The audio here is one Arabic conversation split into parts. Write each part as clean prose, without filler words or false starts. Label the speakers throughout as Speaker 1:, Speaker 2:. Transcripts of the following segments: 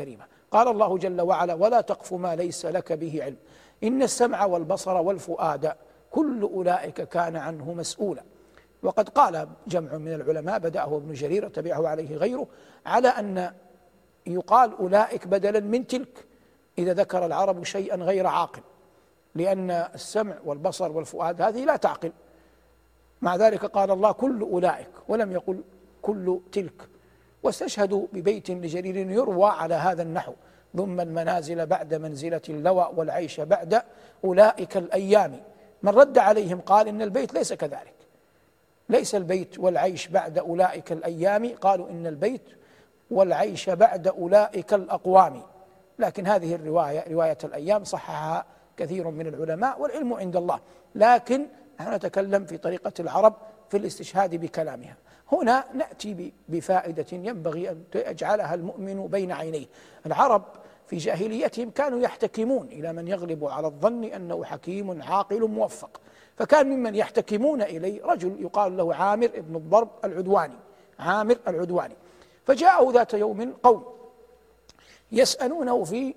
Speaker 1: الكريمة. قال الله جل وعلا: ولا تقف ما ليس لك به علم إن السمع والبصر والفؤاد كل أولئك كان عنه مسؤولا. وقد قال جمع من العلماء بدأه ابن جرير وتبعه عليه غيره على أن يقال أولئك بدلا من تلك إذا ذكر العرب شيئا غير عاقل، لأن السمع والبصر والفؤاد هذه لا تعقل. مع ذلك قال الله كل أولئك ولم يقل كل تلك. واستشهدوا ببيت لجرير يروى على هذا النحو: ثم المنازل بعد منزلة اللوى والعيش بعد أولئك الأيام. من رد عليهم قال إن البيت ليس كذلك، ليس البيت والعيش بعد أولئك الأيام، قالوا إن البيت والعيش بعد أولئك الأقوام. لكن هذه الرواية رواية الأيام صححها كثير من العلماء والعلم عند الله، لكن نحن نتكلم في طريقة العرب في الاستشهاد بكلامها. هنا نأتي بفائدة ينبغي أن يجعلها المؤمن بين عينيه. العرب في جاهليتهم كانوا يحتكمون إلى من يغلب على الظن أنه حكيم عاقل موفق، فكان ممن يحتكمون إليه رجل يقال له عامر بن الضرب العدواني، عامر العدواني. فجاءه ذات يوم قوم يسألونه في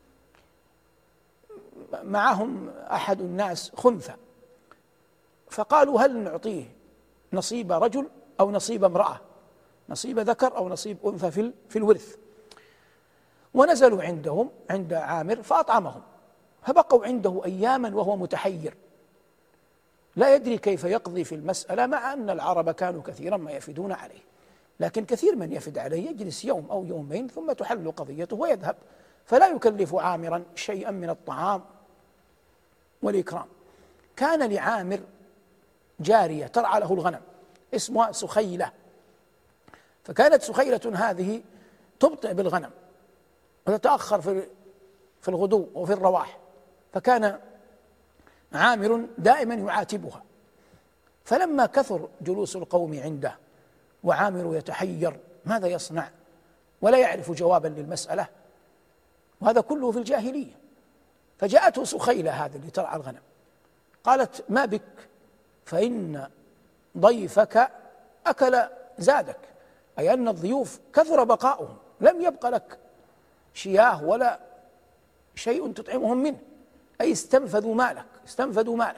Speaker 1: معهم أحد الناس خنثى، فقالوا هل نعطيه نصيب رجل أو نصيب امرأة، نصيب ذكر أو نصيب أنثى في الورث. ونزلوا عند عامر فأطعمهم، فبقوا عنده أياما وهو متحير لا يدري كيف يقضي في المسألة، مع أن العرب كانوا كثيرا ما يفدون عليه، لكن كثير من يفد عليه يجلس يوم أو يومين ثم تحل قضيته ويذهب، فلا يكلف عامرا شيئا من الطعام والإكرام. كان لعامر جارية ترعى له الغنم اسمها سخيلة، فكانت سخيلة هذه تبطئ بالغنم وتتأخر في الغدو وفي الرواح، فكان عامر دائما يعاتبها. فلما كثر جلوس القوم عنده وعامر يتحير ماذا يصنع ولا يعرف جوابا للمسألة، وهذا كله في الجاهلية، فجاءته سخيلة هذه اللي ترعى الغنم قالت ما بك فإن ضيفك أكل زادك، أي أن الضيوف كثر بقاؤهم لم يبق لك شياه ولا شيء تطعمهم منه، أي استنفذوا مالك.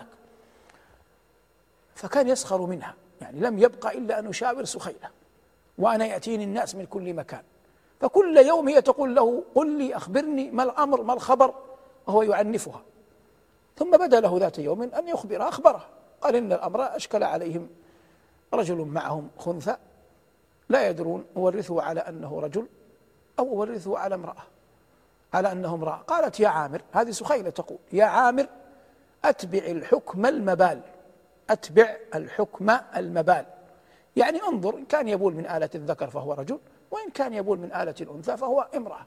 Speaker 1: فكان يسخر منها، يعني لم يبق إلا أن يشاور سخيلة، وأنا يأتيني الناس من كل مكان، فكل يوم هي تقول له قل لي أخبرني ما الأمر ما الخبر، وهو يعنفها. ثم بدا له ذات يوم أن يخبر أخبره، قال إن الأمر أشكل عليهم، رجل معهم خنثى لا يدرون أورثه على أنه رجل أو أورثه على امرأة، على أنه امرأة. قالت يا عامر، هذه سخيلة تقول يا عامر أتبع الحكم المبال، يعني انظر إن كان يبول من آلة الذكر فهو رجل، وإن كان يبول من آلة الأنثى فهو امرأة.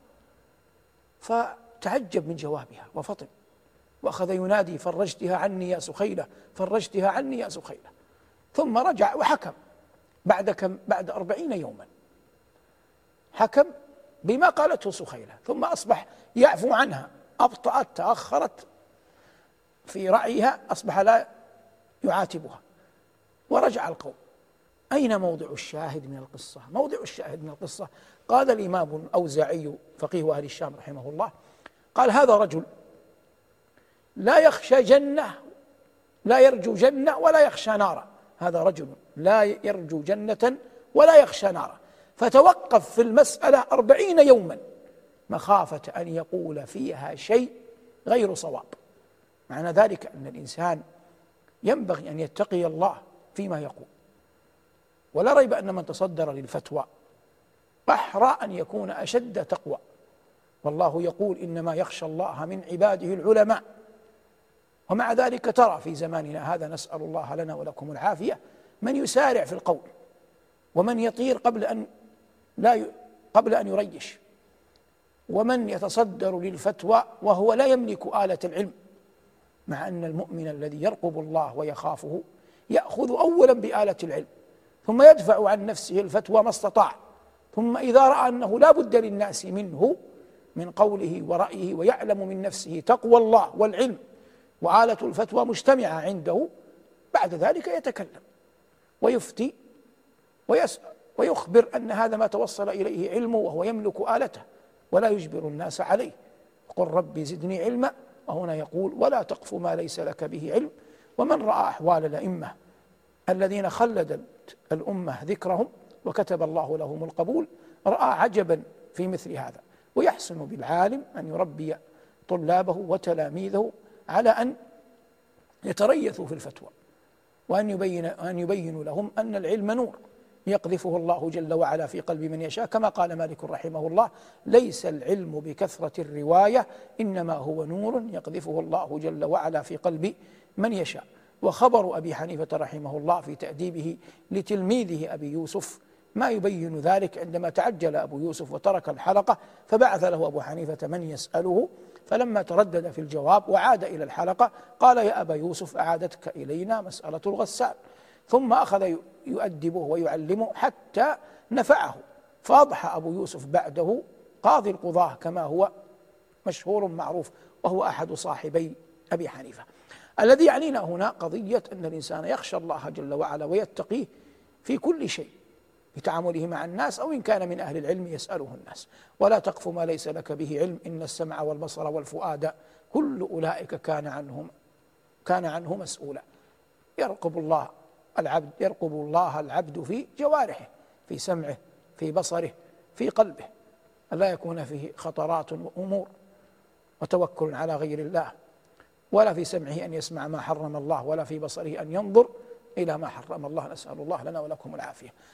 Speaker 1: فتعجب من جوابها وفطن وأخذ ينادي فرجتها عني يا سخيلة، ثم رجع وحكم بعد 40 يوما، حكم بما قالته سخيلة، ثم أصبح يعفو عنها، أبطأت تأخرت في رأيها، أصبح لا يعاتبها. ورجع القوم. أين موضع الشاهد من القصة؟ موضع الشاهد من القصة قال الإمام الأوزاعي فقيه أهل الشام رحمه الله، قال هذا رجل لا يخشى جنة، لا يرجو جنة ولا يخشى نارا، هذا رجل لا يرجو جنة ولا يخشى نارا، فتوقف في المسألة 40 يوما مخافة أن يقول فيها شيء غير صواب. معنى ذلك أن الإنسان ينبغي أن يتقي الله فيما يقول، ولا ريب أن من تصدر للفتوى أحرى أن يكون أشد تقوى، والله يقول إنما يخشى الله من عباده العلماء. ومع ذلك ترى في زماننا هذا، نسأل الله لنا ولكم العافية، من يسارع في القول، ومن يطير قبل أن يريش، ومن يتصدر للفتوى وهو لا يملك آلة العلم، مع أن المؤمن الذي يرقب الله ويخافه يأخذ أولا بآلة العلم، ثم يدفع عن نفسه الفتوى ما استطاع، ثم إذا رأى أنه لا بد للناس منه من قوله ورأيه، ويعلم من نفسه تقوى الله والعلم وآلة الفتوى مجتمعة عنده، بعد ذلك يتكلم ويفتي ويسأل ويخبر أن هذا ما توصل إليه علمه وهو يملك آلته. ولا يجبر الناس عليه. قل ربي زدني علما، وهنا يقول ولا تقف ما ليس لك به علم. ومن رأى أحوال الأئمة الذين خلدت الأمة ذكرهم وكتب الله لهم القبول رأى عجبا في مثل هذا. ويحسن بالعالم أن يربي طلابه وتلاميذه على أن يتريثوا في الفتوى، وأن يبين لهم أن العلم نور يقذفه الله جل وعلا في قلب من يشاء، كما قال مالك رحمه الله: ليس العلم بكثرة الرواية، إنما هو نور يقذفه الله جل وعلا في قلب من يشاء. وخبر أبي حنيفة رحمه الله في تأديبه لتلميذه أبي يوسف ما يبين ذلك، عندما تعجل أبو يوسف وترك الحلقة فبعث له أبو حنيفة من يسأله، فلما تردد في الجواب وعاد إلى الحلقة قال: يا أبا يوسف أعادتك إلينا مسألة الغسال. ثم أخذ يؤدبه ويعلمه حتى نفعه، فأضحى أبو يوسف بعده قاضي القضاة كما هو مشهور معروف، وهو أحد صاحبي أبي حنيفة. الذي يعنينا هنا قضية أن الإنسان يخشى الله جل وعلا ويتقيه في كل شيء بتعامله مع الناس، أو إن كان من أهل العلم يسأله الناس. ولا تقف ما ليس لك به علم، إن السمع والبصر والفؤاد كل أولئك كان عنه مسؤولا. يرقب الله العبد في جوارحه، في سمعه، في بصره، في قلبه، ألا يكون فيه خطرات وأمور وتوكل على غير الله، ولا في سمعه أن يسمع ما حرم الله، ولا في بصره أن ينظر إلى ما حرم الله. نسأل الله لنا ولكم العافية.